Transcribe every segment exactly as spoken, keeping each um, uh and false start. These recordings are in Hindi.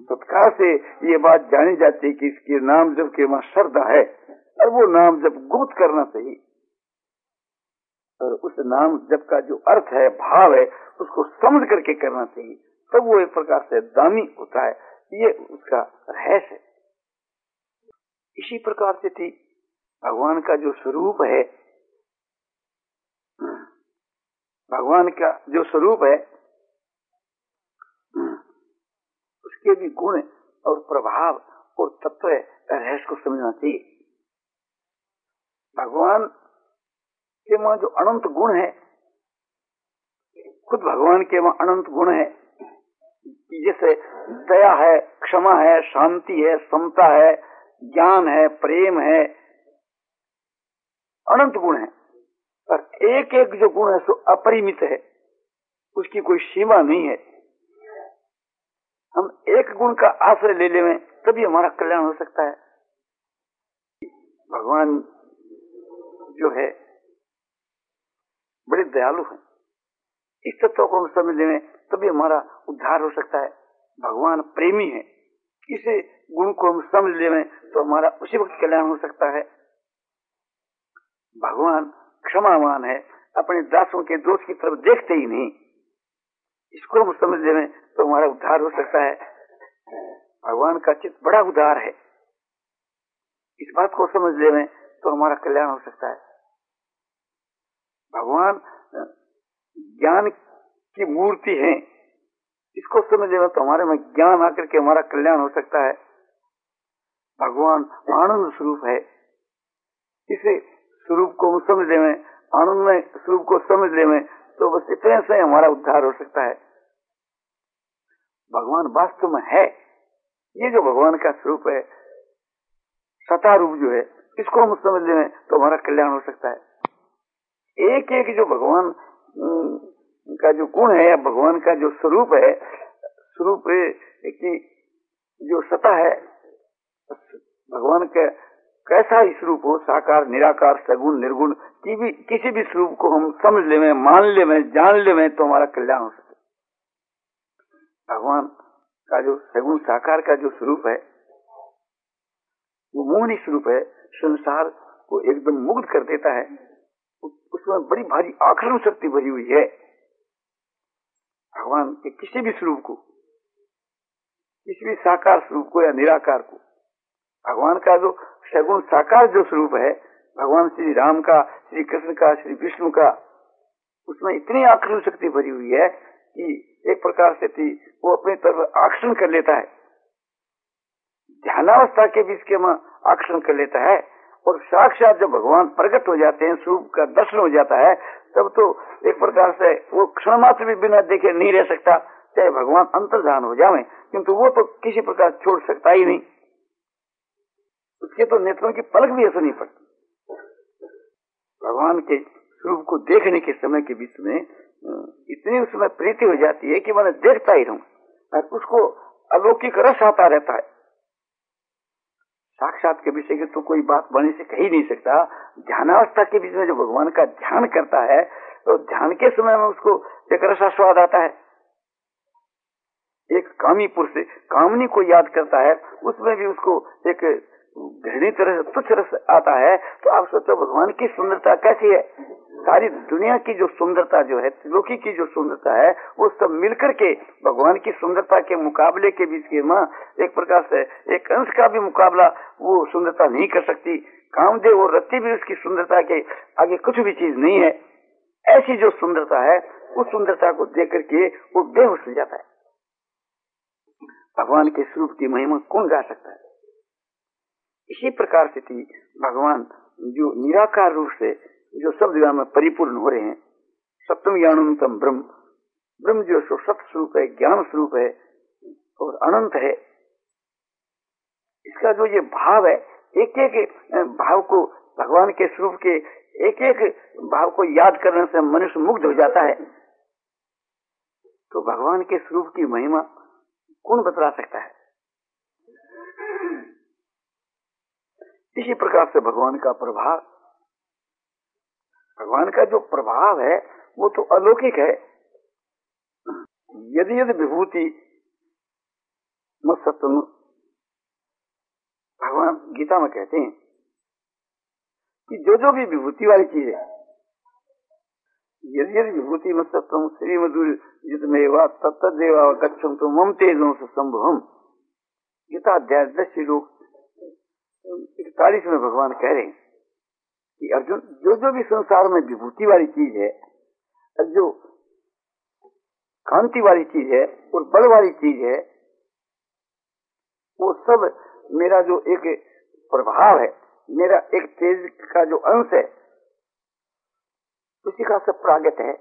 तत्काल से ये बात जानी जाती है कि इसके नाम जप के वहां श्रद्धा है, और वो नाम जप गुप्त करना चाहिए, और उस नाम जप का जो अर्थ है, भाव है, उसको समझ करके करना चाहिए, तब वो एक प्रकार से दामी होता है। ये उसका रहस्य है। इसी प्रकार से थी भगवान का जो स्वरूप है, भगवान का जो स्वरूप है उसके भी गुण और प्रभाव और तत्व रहस्य को समझना चाहिए। भगवान के वहां जो अनंत गुण है, खुद भगवान के वहां अनंत गुण है, जैसे दया है, क्षमा है, शांति है, समता है, ज्ञान है, प्रेम है, अनंत गुण है। और एक एक जो गुण है सो अपरिमित है, उसकी कोई सीमा नहीं है। हम एक गुण का आश्रय ले लें तभी हमारा कल्याण हो सकता है। भगवान जो है बड़े दयालु हैं, इस तत्व को हम समझ लें तभी हमारा उद्धार हो सकता है। भगवान प्रेमी है, इसे गुण को हम समझ लें तो हमारा उसी वक्त कल्याण हो सकता है। भगवान क्षमावान है, अपने दासों के दोष की तरफ देखते ही नहीं, इसको हम समझ लें तो हमारा उद्धार हो सकता है। भगवान का चित्त बड़ा उदार है, इस बात को समझ लें तो हमारा कल्याण हो सकता है। भगवान ज्ञान की मूर्ति है, इसको समझ लें तो हमारे में ज्ञान आकर के हमारा कल्याण हो सकता है। भगवान आनंद स्वरूप है, इसे स्वरूप को हम समझ लें, आनंदमय स्वरूप को समझ लें तो बस इतने से हमारा उद्धार हो सकता है। भगवान वास्तव में है, ये जो भगवान का स्वरूप है, सता रूप जो है, इसको हम समझ लें तो हमारा कल्याण हो सकता है। एक एक जो भगवान का जो गुण है, भगवान का जो स्वरूप है, स्वरूप की जो सता है, भगवान का कैसा ही स्वरूप हो, साकार, निराकार, सगुण, निर्गुण, की भी किसी भी स्वरूप को हम समझ लें, मान लें, जान लें तो हमारा कल्याण हो सकता है। भगवान का जो सगुण साकार का जो स्वरूप है वो मोहनी स्वरूप है, संसार को एकदम मुग्ध कर देता है, उसमें बड़ी भारी आकर्षण शक्ति भरी हुई है। भगवान के किसी भी स्वरूप को, किसी भी साकार स्वरूप को या निराकार को, भगवान का जो सगुण साकार जो स्वरूप है, भगवान श्री राम का, श्री कृष्ण का, श्री विष्णु का, उसमें इतनी आकर्षण शक्ति भरी हुई है कि एक प्रकार से थी वो अपनी तरफ आकर्षण कर लेता है, ध्यानावस्था के बीच के में आकर्षण कर लेता है। और साक्षात जब भगवान प्रकट हो जाते हैं, स्वरूप का दर्शन हो जाता है, तब तो एक प्रकार से वो क्षण मात्र भी बिना देखे नहीं रह सकता, चाहे भगवान अंतर्धान हो जाए, किंतु वो तो किसी प्रकार छोड़ सकता ही नहीं, उसके तो नेत्रों की पलक भी ऐसा नहीं पड़ती। भगवान के स्वरूप को देखने के समय के बीच में इतनी उसमें प्रीति हो जाती है कि मैं देखता ही रहूं, और उसको अलौकिक रस आता रहता है। साक्षात के विषय की तो कोई बात बने से कह ही नहीं सकता। ध्यानावस्था के बीच में जो भगवान का ध्यान करता है, तो ध्यान के समय में उसको एक रसास्वाद आता है। एक कामी पुरुष कामनी को याद करता है, उसमें भी उसको एक घृणित तरह से तुच्छ रस आता है। तो आप सोचो भगवान की सुंदरता कैसी है। सारी दुनिया की जो सुंदरता जो है, त्रिलोकी की जो सुंदरता है, वो सब मिलकर के भगवान की सुंदरता के मुकाबले के बीच के मां एक प्रकार से एक अंश का भी मुकाबला वो सुंदरता नहीं कर सकती। कामदेव और रति भी उसकी सुंदरता के आगे कुछ भी चीज नहीं है। ऐसी जो सुंदरता है, उस सुंदरता को देख करके वो बेहोश हो जाता है। भगवान के स्वरूप की महिमा कौन गा सकता है। इसी प्रकार से थी भगवान जो निराकार रूप से जो सब जगह में परिपूर्ण हो रहे हैं। सप्तम ज्ञानोन्नतम ब्रह्म, ब्रह्म जो सो सत्य स्वरूप है, ज्ञान स्वरूप है और अनंत है। इसका जो ये भाव है, एक एक भाव को भगवान के स्वरूप के एक एक भाव को याद करने से मनुष्य मुग्ध हो जाता है। तो भगवान के स्वरूप की महिमा कौन बतला सकता है। इसी प्रकार से भगवान का प्रभाव, भगवान का जो प्रभाव है वो तो अलौकिक है। यदि यदि विभूति मत सत्वम। भगवान गीता में कहते हैं कि जो जो भी विभूति वाली चीज है, यदि यदि विभूति मत सत्वम श्री मधुर जितमेवा तत्तदेवा गच्छम तो मम तेजो से संभवम। गीता अध्याय दस श्लोक इकतालीस में भगवान कह रहे हैं कि अर्जुन, जो जो भी संसार में विभूति वाली चीज है, जो कांति वाली चीज है और बल वाली चीज है, वो सब मेरा जो एक प्रभाव है, मेरा एक तेज का जो अंश है, उसी का सब प्रागत है।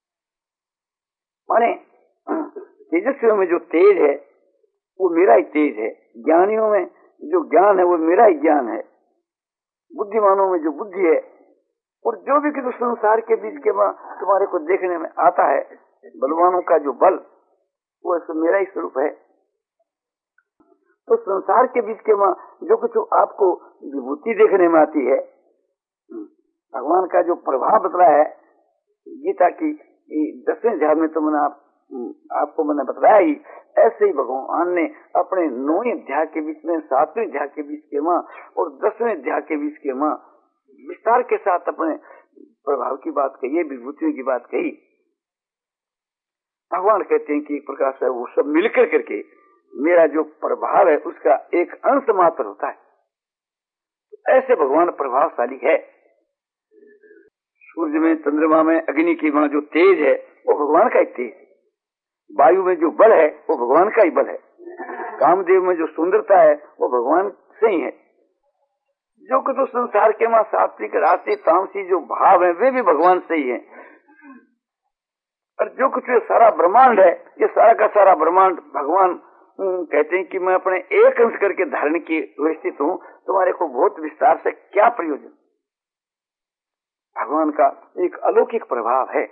माने तेजस्वियों में जो तेज है वो मेरा ही तेज है, ज्ञानियों में जो ज्ञान है वो मेरा ही ज्ञान है, बुद्धिमानों में जो बुद्धि है, और जो भी किसी संसार के बीच के तुम्हारे को देखने में आता है, बलवानों का जो बल, वो सब मेरा ही स्वरूप है। तो संसार के बीच के मां जो कुछ आपको विभूति देखने में आती है, भगवान का जो प्रभाव बतला है गीता की दसवें अध्याय में, तो मैंने आप, आपको मैंने बतलाया ही, ऐसे ही भगवान ने अपने नौवें अध्याय के बीच में, सातवें अध्याय के बीच के मां और दसवें अध्याय के बीच के मां विस्तार के साथ अपने प्रभाव की बात कही है, विभूतियों की बात कही। भगवान कहते हैं कि एक प्रकार से वो सब मिलकर करके मेरा जो प्रभाव है उसका एक अंश मात्र होता है। ऐसे भगवान प्रभावशाली है। सूर्य में, चंद्रमा में, अग्नि की वहां जो तेज है वो भगवान का ही तेज है। वायु में जो बल है वो भगवान का ही बल है। कामदेव में जो सुंदरता है वो भगवान से ही है। जो कुछ तो संसार के मां सात्विक, राशि, तामसी जो भाव है वे भी भगवान से ही है। और जो कुछ सारा ब्रह्मांड है, ये सारा का सारा ब्रह्मांड भगवान कहते हैं कि मैं अपने एक अंश करके धारण की व्यवस्थित हूँ, तुम्हारे को बहुत विस्तार से क्या प्रयोजन। भगवान का एक अलौकिक प्रभाव है।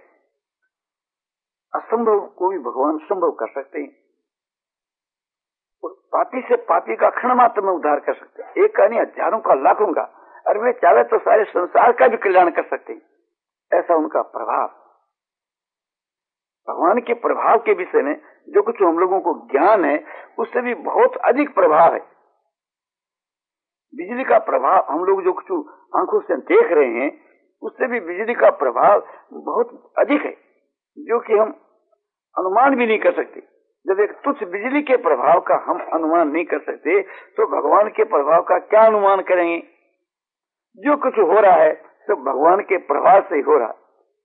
असंभव को भी भगवान संभव कर सकते हैं, और पापी से पापी का क्षण मात्र में उद्धार कर सकते हैं, एक का नहीं हजारों का, लाखों का, और वे चाहे तो सारे संसार का भी कल्याण कर सकते हैं। ऐसा उनका प्रभाव। भगवान के प्रभाव के विषय में जो कुछ हम लोगों को ज्ञान है उससे भी बहुत अधिक प्रभाव है। बिजली का प्रभाव हम लोग जो कुछ आंखों से देख रहे हैं उससे भी बिजली का प्रभाव बहुत अधिक है, जो कि हम अनुमान भी नहीं कर सकते। जब एक तुच्छ बिजली के प्रभाव का हम अनुमान नहीं कर सकते तो भगवान के प्रभाव का क्या अनुमान करेंगे। जो कुछ हो रहा है सब भगवान के प्रभाव से ही हो रहा है।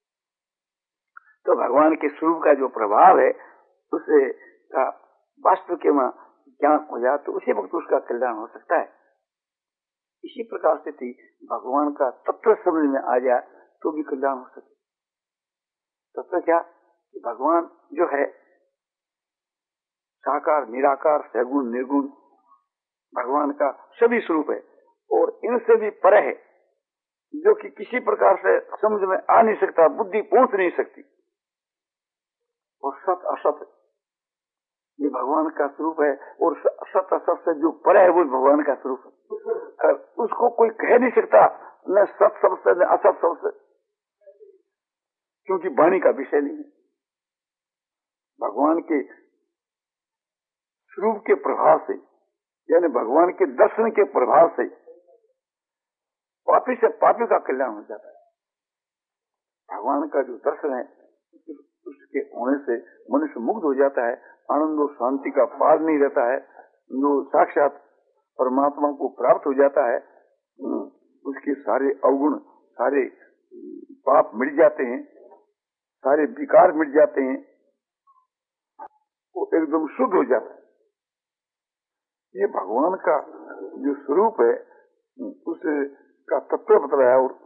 तो भगवान के स्वरूप का जो प्रभाव है उसे वास्तव के में ज्ञान हो जाए तो उसी वक्त उसका कल्याण हो सकता है। इसी प्रकार से थी भगवान का तत्व समझ में आ जाए तो भी कल्याण हो सके। तत्व क्या कि भगवान जो है साकार, निराकार, सगुण, निर्गुण, भगवान का सभी स्वरूप है और इनसे भी परे है, जो कि किसी प्रकार से समझ में आ नहीं सकता, बुद्धि पहुंच नहीं सकती। और सत असत ये भगवान का स्वरूप है, और सत असत से जो परे है वो भगवान का स्वरूप है। उसको कोई कह नहीं सकता न सत शब्द से न असत शब्द से, क्योंकि वाणी का विषय नहीं है। भगवान के स्वरूप के प्रभाव से, यानी भगवान के दर्शन के प्रभाव से पापी से पापी का कल्याण हो जाता है। भगवान का जो दर्शन है उसके होने से मनुष्य मुक्त हो जाता है, आनंद और शांति का पार नहीं रहता है, जो साक्षात परमात्मा को प्राप्त हो जाता है। उसके सारे अवगुण, सारे पाप मिट जाते हैं, सारे विकार मिट जाते हैं, वो एकदम शुद्ध हो जाता है। ये भगवान का जो स्वरूप है उसका तत्व बतलाया। और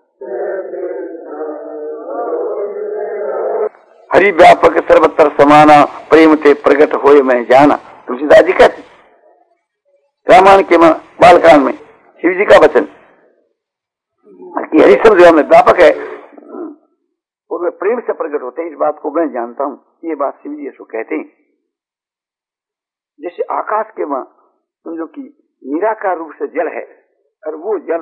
हरि व्यापक सर्वत्र समाना, प्रेम ते प्रकट होए मैं जाना, तुलसीदास जी कहते। रामायण के बालकांड में शिव जी का वचन कि हरि शब्द में व्यापक है और वे प्रेम से प्रकट होते हैं, इस बात को मैं जानता हूँ। ये बात शिव जी ऐसा कहते हैं। जैसे आकाश के मां समझो कि निराकार रूप से जल है, और वो जल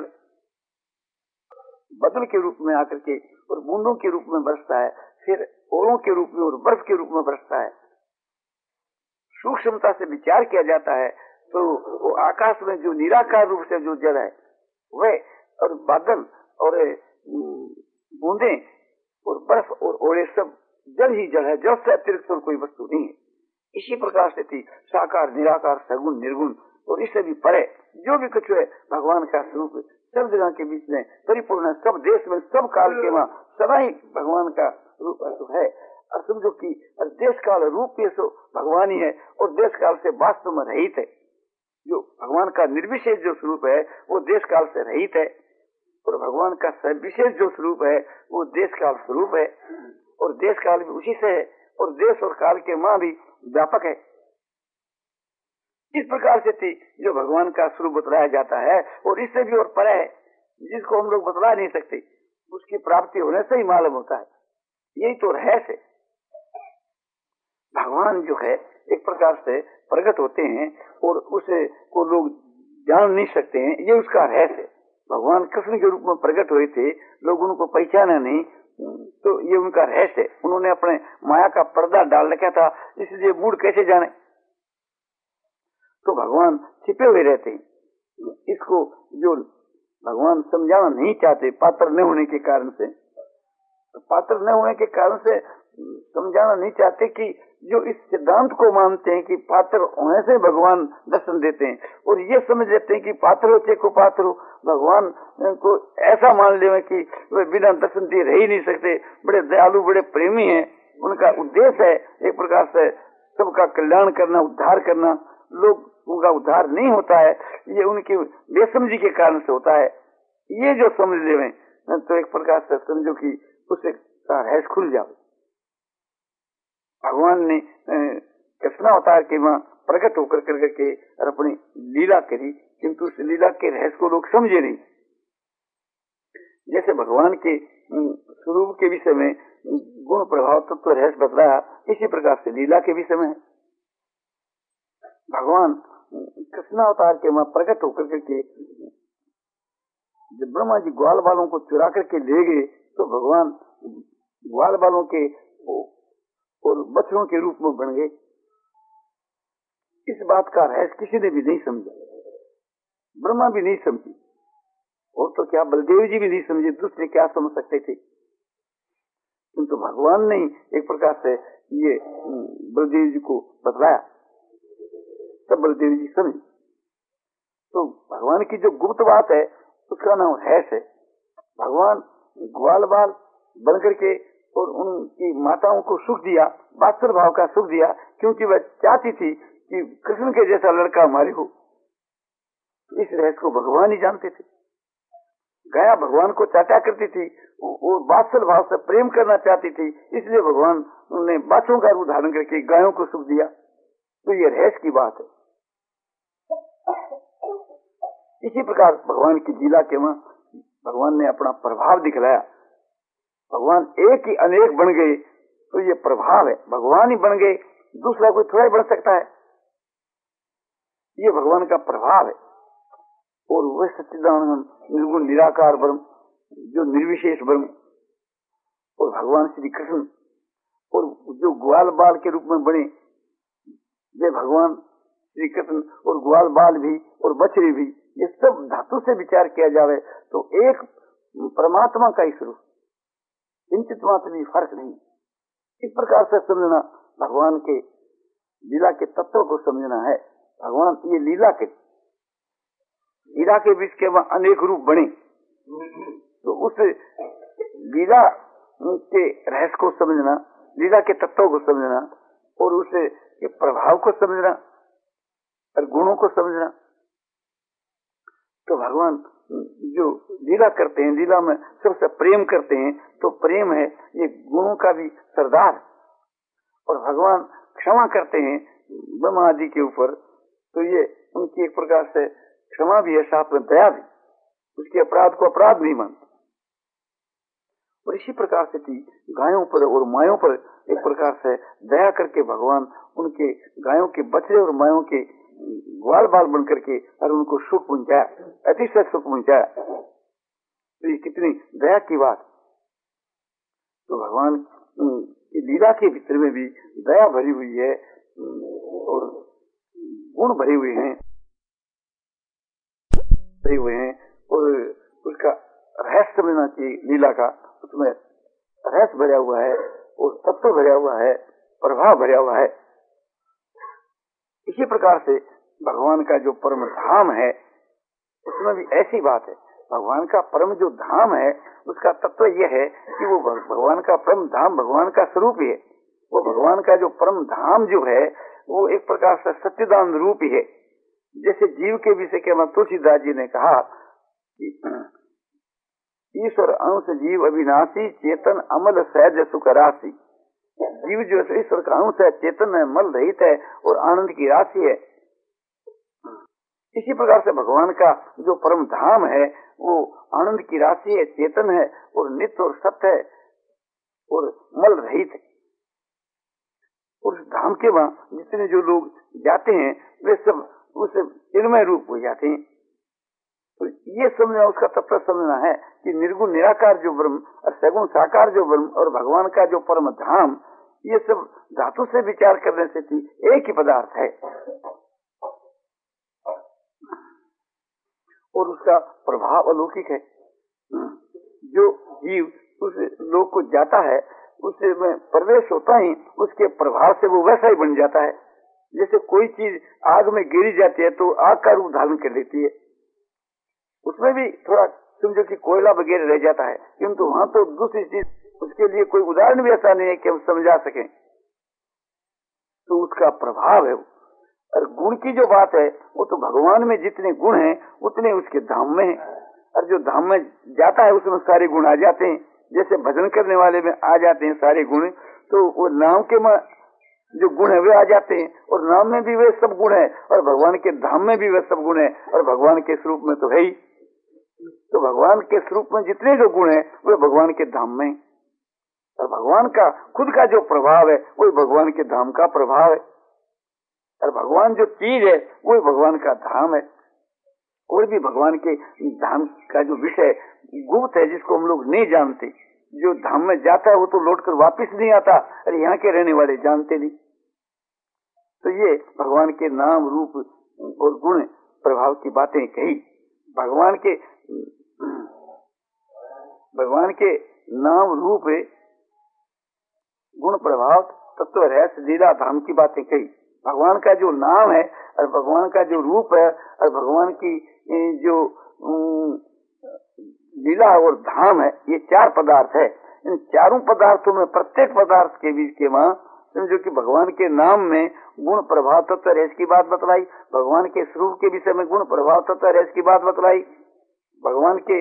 बदल के रूप में आकर के और बूंदों के रूप में बरसता है, फिर ओलों के रूप में और बर्फ के रूप में बरसता है। सूक्ष्मता से विचार किया जाता है तो वो आकाश में जो निराकार रूप से जो जल है वह, और बादल और बूंदे और बर्फ और ओले सब जल ही जल है, जल से अतिरिक्त और कोई वस्तु नहीं है। इसी प्रकार से थी साकार निराकार सगुण निर्गुण और इससे भी परे जो भी कुछ है भगवान का स्वरूप सब जगह के बीच में परिपूर्ण है, सब देश में सब काल के वहाँ सदा ही भगवान का रूप है। और समझो कि देश काल रूप ये सो भगवान ही है और देश काल से वास्तव में रहित है। जो भगवान का निर्विशेष जो स्वरूप है वो देश काल से रहित है और भगवान का विशेष जो स्वरूप है वो देश काल स्वरूप है और देश काल भी उसी से है और देश और काल के माँ भी व्यापक है। इस प्रकार से थी जो भगवान का स्वरूप बतलाया जाता है और इससे भी और परे है जिसको हम लोग बतला नहीं सकते, उसकी प्राप्ति होने से ही मालूम होता है। यही तो रहस्य है। भगवान जो है एक प्रकार से प्रकट होते हैं और उसे को लोग जान नहीं सकते हैं, ये उसका रहस्य। भगवान कृष्ण के रूप में प्रकट हुए थे, लोग उनको पहचाना नहीं, तो ये उनका रहस्य। उन्होंने अपने माया का पर्दा डाल रखा था, इसलिए मूड कैसे जाने। तो भगवान छिपे हुए रहते हैं। इसको जो भगवान समझाना नहीं चाहते पात्र न होने के कारण से, तो पात्र न होने के कारण से समझाना नहीं चाहते कि जो इस सिद्धांत को मानते हैं कि पात्र होने से भगवान दर्शन देते हैं और ये समझ लेते हैं कि पात्र हो चाहे को पात्र हो, भगवान को ऐसा मान ले कि वे बिना दर्शन दिए रह ही नहीं सकते, बड़े दयालु बड़े प्रेमी हैं। उनका उद्देश्य है एक प्रकार से सबका कल्याण करना, उद्धार करना। लोग उनका उद्धार नहीं होता है, ये उनकी बेसमझी के कारण से होता है। ये जो समझ ले तो एक प्रकार से समझो कि उससे रहस्य खुल जाओ। भगवान ने कृष्ण अवतार के वहाँ प्रकट होकर कर के और अपनी लीला करी, किंतु उस लीला के रहस्य को लोग समझे नहीं। जैसे भगवान के स्वरूप के विषय में गुण प्रभाव तत्व तो रहस्य बतलाया, इसी प्रकार से लीला के विषय में भगवान कृष्ण अवतार के वहाँ प्रकट होकर के जब ब्रह्मा जी ग्वाल बालों को चुरा करके ले गए तो भगवान ग्वाल बालों के और बछड़ों के रूप में बन गए। इस बात का रहस्य किसी ने भी नहीं समझा, ब्रह्मा भी नहीं समझी और तो क्या बलदेव जी भी नहीं समझे, दूसरे क्या समझ सकते थे। किंतु भगवान ने एक प्रकार से ये बलदेव जी को बतलाया, तब बलदेव जी समझे। तो भगवान की जो गुप्त बात है उसका नाम रहस्य है। भगवान ग्वाल बाल बन करके और उनकी माताओं को सुख दिया, वात्सल भाव का सुख दिया, क्योंकि वह चाहती थी कि कृष्ण के जैसा लड़का हमारे हो। इस रहस्य को भगवान ही जानते थे। गाया भगवान को चाटा करती थी, वो वात्सल भाव से प्रेम करना चाहती थी, इसलिए भगवान ने बच्चों का रूप धारण करके गायों को सुख दिया। तो ये रहस्य की बात है। इसी प्रकार भगवान की लीला के वहाँ भगवान ने अपना प्रभाव दिखलाया। भगवान एक ही अनेक बन गए तो ये प्रभाव है। भगवान ही बन गए, दूसरा कोई थोड़ा ही बन सकता है। ये भगवान का प्रभाव है। और वह सच्चिदानंद निर्गुण निराकार ब्रह्म जो निर्विशेष ब्रह्म और भगवान श्री कृष्ण और जो ग्वाल बाल के रूप में बने, वे भगवान श्री कृष्ण और ग्वाल बाल भी और बछड़ी भी, ये सब धातु से विचार किया जावे तो एक परमात्मा का ही स्वरूप, किंचित मात्र भी फर्क नहीं। इस प्रकार से समझना भगवान के लीला के तत्व को समझना है। भगवान ये लीला के लीला के बीच के वहाँ अनेक रूप बने, तो उस लीला के रहस्य को समझना, लीला के तत्व को समझना और उसे प्रभाव को समझना और गुणों को समझना। तो भगवान जो लीला करते हैं, लीला में सबसे प्रेम करते हैं, तो प्रेम है ये गुणों का भी सरदार। और भगवान क्षमा करते हैं ब्रह्मा आदि के ऊपर, तो ये उनकी एक प्रकार से क्षमा भी है, साथ में दया भी, उसके अपराध को अपराध नहीं मानते। और इसी प्रकार से थी गायों पर और मायों पर एक प्रकार से दया करके भगवान उनके गायों के बछड़े और मायों के ग्वाल बाल बन करके और उनको सुख पहुंचाया, अतिशय सुख पहुंचाया। तो ये कितनी दया की बात। तो भगवान की लीला के भीतर में भी दया भरी हुई है और गुण भरे हुए हैं भरे हुए हैं और उसका रहस्य समझना चाहिए। लीला का उसमें रहस्य भरा हुआ है और तत्व भरा हुआ है, प्रभाव भरा हुआ है। इसी प्रकार से भगवान का जो परम धाम है उसमें भी ऐसी बात है। भगवान का परम जो धाम है उसका तत्व यह है कि वो भगवान का परम धाम भगवान का स्वरूप ही है। वो भगवान का जो परम धाम जो है वो एक प्रकार से सच्चिदानंद रूप ही है। जैसे जीव के विषय के तुलसीदास जी ने कहा कि ईश्वर अंश जीव अविनाशी चेतन अमल सहज सुख राशि। जीव जो है ईश्वर का अंश है, चेतन है, मल रहित है और आनंद की राशि है। इसी प्रकार से भगवान का जो परम धाम है वो आनंद की राशि है, चेतन है और नित्य और सत्य है और मल रहित है। उस धाम के वहाँ जितने जो लोग जाते हैं वे सब उस चिन्मय रूप हो जाते हैं। तो ये समझना, उसका तत्व समझना है कि निर्गुण निराकार जो ब्रह्म और सगुण साकार जो ब्रह्म और भगवान का जो परम धाम, ये सब धातु से विचार करने से थी एक ही पदार्थ है और उसका प्रभाव अलौकिक है। जो जीव उस लोक को जाता है उसमें प्रवेश होता ही उसके प्रभाव से वो वैसा ही बन जाता है। जैसे कोई चीज आग में गिरी जाती है तो आग का रूप धारण कर लेती है, उसमें भी थोड़ा समझो कि कोयला वगैरह रह जाता है, किंतु वहाँ तो दूसरी चीज, उसके लिए कोई उदाहरण भी ऐसा नहीं है कि हम समझा सकें। तो उसका प्रभाव है। और गुण की जो बात है वो तो भगवान में जितने गुण हैं उतने उसके धाम में है। और जो धाम में जाता है उसमें सारे गुण आ जाते हैं। जैसे भजन करने वाले में आ जाते हैं सारे गुण, तो वो नाम के में जो गुण है वे आ जाते हैं और नाम में भी वे सब गुण है और भगवान के धाम में भी वे सब गुण है और भगवान के स्वरूप में तो है ही। तो भगवान के स्वरूप में जितने जो गुण है वे भगवान के धाम में, और भगवान का खुद का जो प्रभाव है वही भगवान के धाम का प्रभाव है। और भगवान जो चीज है वही भगवान का धाम है। कोई भी भगवान के धाम का जो विषय गुप्त है जिसको हम लोग नहीं जानते, जो धाम में जाता है वो तो लौटकर वापस नहीं आता, अरे यहाँ के रहने वाले जानते नहीं। तो ये भगवान के नाम रूप और गुण प्रभाव की बातें कही। भगवान के भगवान के नाम रूप गुण प्रभाव तत्व रहस्य लीला धाम की बातें कही। भगवान का जो नाम है और भगवान का जो रूप है और भगवान की जो लीला और धाम है, ये चार पदार्थ है। इन चारों पदार्थों में प्रत्येक पदार्थ के बीच के वहाँ समझो कि भगवान के नाम में गुण प्रभाव तत्व रहस्य की बात बतलाई, भगवान के स्वरूप के विषय में गुण प्रभाव तत्व रहस्य की बात बतलाई, भगवान के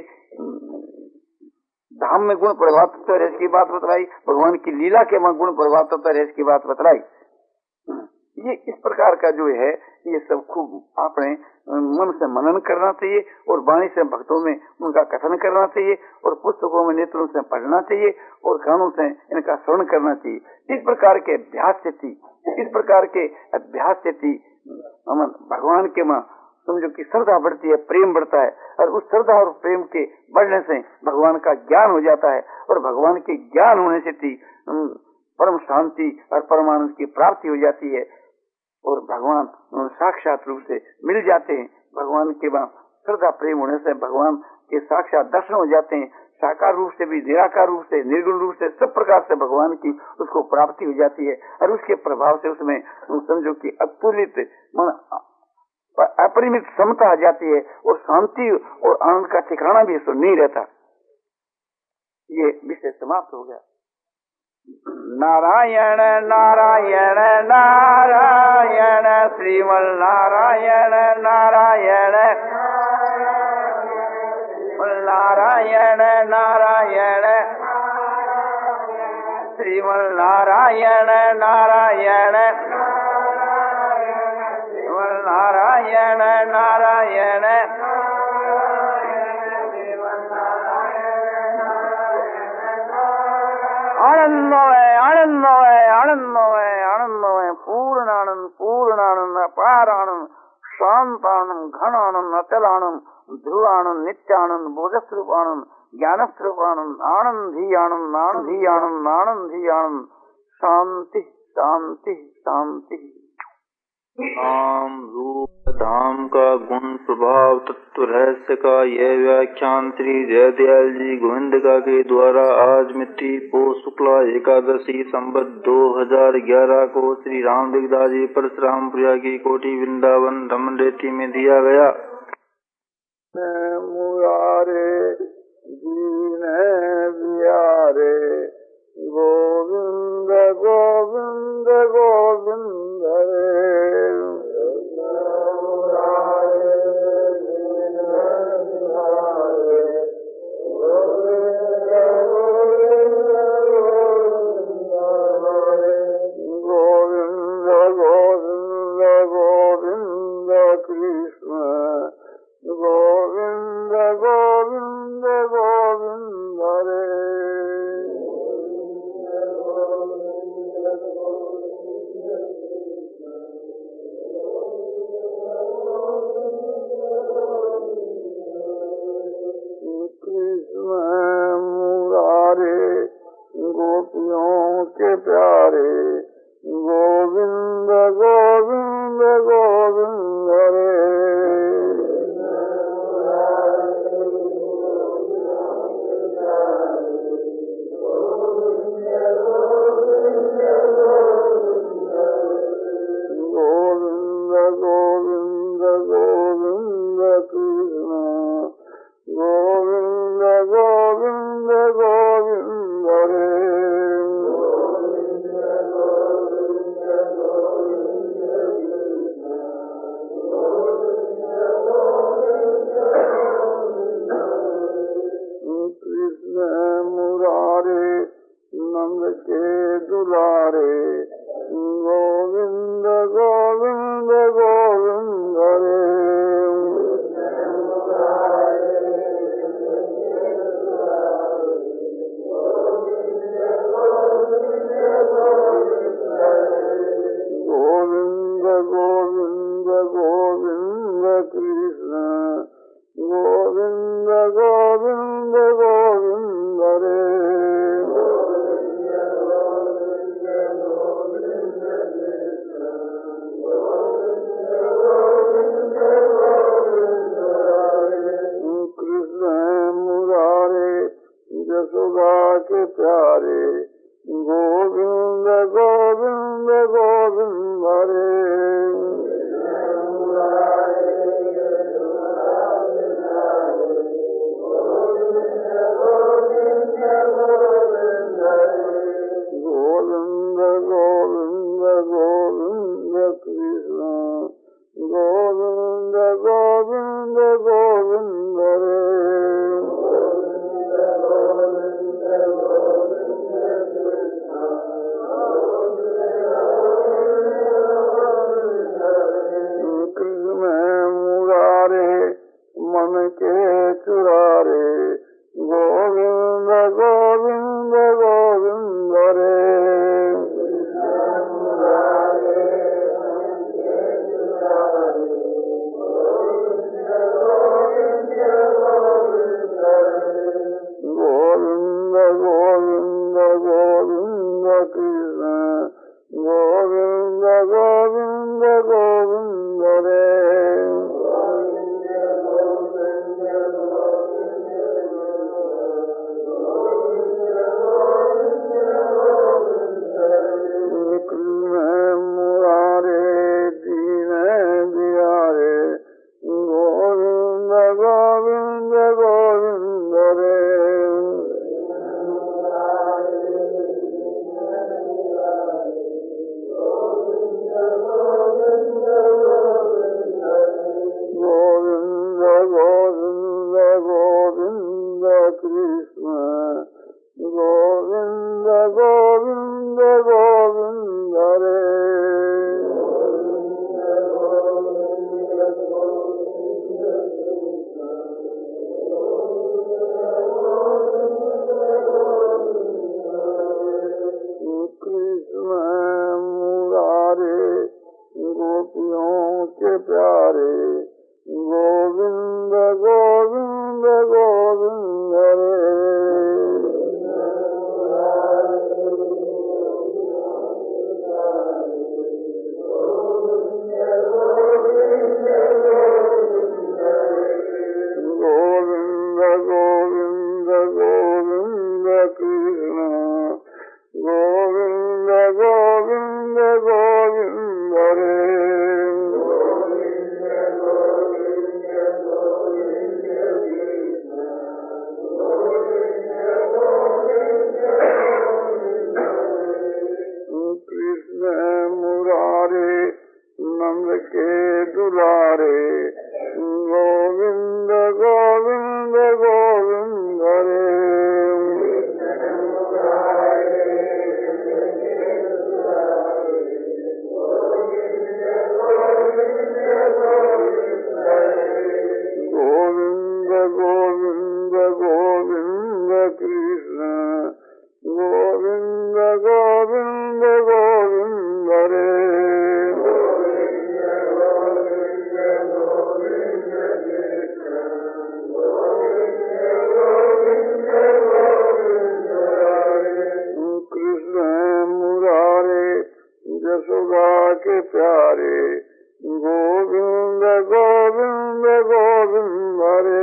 धाम में गुण प्रभाव तत्व रहस्य की बात बतलाई, भगवान की लीला के वहाँ गुण प्रभाव तत्व रहस्य की बात बतलाई। ये इस प्रकार का जो है ये सब खूब आपने मन से मनन करना चाहिए और वाणी से भक्तों में उनका कथन करना चाहिए और पुस्तकों में नेत्रों से पढ़ना चाहिए और कानों से इनका श्रवण करना चाहिए। इस प्रकार के अभ्यास से थी इस प्रकार के अभ्यास से थी अमन भगवान के माँ समझो कि श्रद्धा बढ़ती है, प्रेम बढ़ता है और उस श्रद्धा और प्रेम के बढ़ने से भगवान का ज्ञान हो जाता है और भगवान के ज्ञान होने से थी परम शांति और परमानंद की प्राप्ति हो जाती है और भगवान साक्षात रूप से मिल जाते हैं। भगवान के वहाँ श्रद्धा प्रेम होने से भगवान के साक्षात दर्शन हो जाते हैं। साकार रूप से भी, निराकार रूप से, निर्गुण रूप से, सब प्रकार से भगवान की उसको प्राप्ति हो जाती है और उसके प्रभाव से उसमें समझो कि अतुलित मन अपरिमित समता आ जाती है और शांति और आनंद का ठिकाना भी इसको नहीं रहता। ये विषय समाप्त हो गया। नारायण नारायण नारायण श्रीमन नारायण नारायण नारायण नारायण श्रीमन नारायण नारायण नारायण नारायण आनंदमय आनंदमय आनंदमय आनंदमय पूर्ण आनंद पूर्ण आनंद अपार आनंद शांत आनंद घन आनंद अचल आनंद ध्रुव आनंद नित्य आनंद बोधस्वरूप आनंद ज्ञान स्वरूप आनंद आनंद ही आनंद आनंद ही आनंद आनंद ही आनंद शांति शांति शांति। नाम रूप धाम का गुण प्रभाव तत्व रहस्य का यह व्याख्यान श्री जयदयाल जी गोविंदका के द्वारा आज मिति पौष शुक्ला एकादशी संवत दो हजार ग्यारह को श्री राम दिगदास जी परशुरामपुरा की कोठी वृंदावन रमन रेती में दिया गया। मुरारे दीन बिहारे गोविंद गोविंद गोविंद गोपियों के प्यारे गोविंद गोविंद गोविंद रे। गोविंद गोविंद गोविंद कृष्ण गोविंद गोविंद गोविंद रे। कृष्ण मुरारे नंद के दुलारे गोविंद गोविंद गोविंद रे। गोविंद गोविंद गोविंद कृष्ण गोविंद गोविंद गोविंद रे। कृष्ण मुरारे यशोदा के प्यारे गोविंद गोविंद गोविंद रे। गोविंद गोविंद गोविंद कृष्ण गोविंद गोविंद गोविंद रे। कृष्ण मुरारे मन के चुरारे गोविंद गोविंद गोविंद रे। गोविंद गोविंद गोविंद कृष्ण गोविंद गोविंद गोविंद रे। कृष्ण मुरारे दीन बिहारे गोविंद गोविंद गोविंद रे। गोविंद गोविंद गोविंद कृष्ण गोविंद गोविंद गोविंद रे। कृष्ण मुरारे गोपियों के प्यारे गोविंद गोविंद गोविंद रे। दुलारे गोविंद गोविंद गोविंद रे गोविंद गोविंद गोविंद कृष्ण गोविंद गोविंद गोविंद रे कृष्ण मुरारे यशोदा के प्यारे गोविंद गोविंद गोविंद रे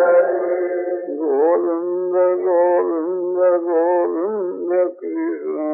गोविंद गोविंद गोविंद कृष्ण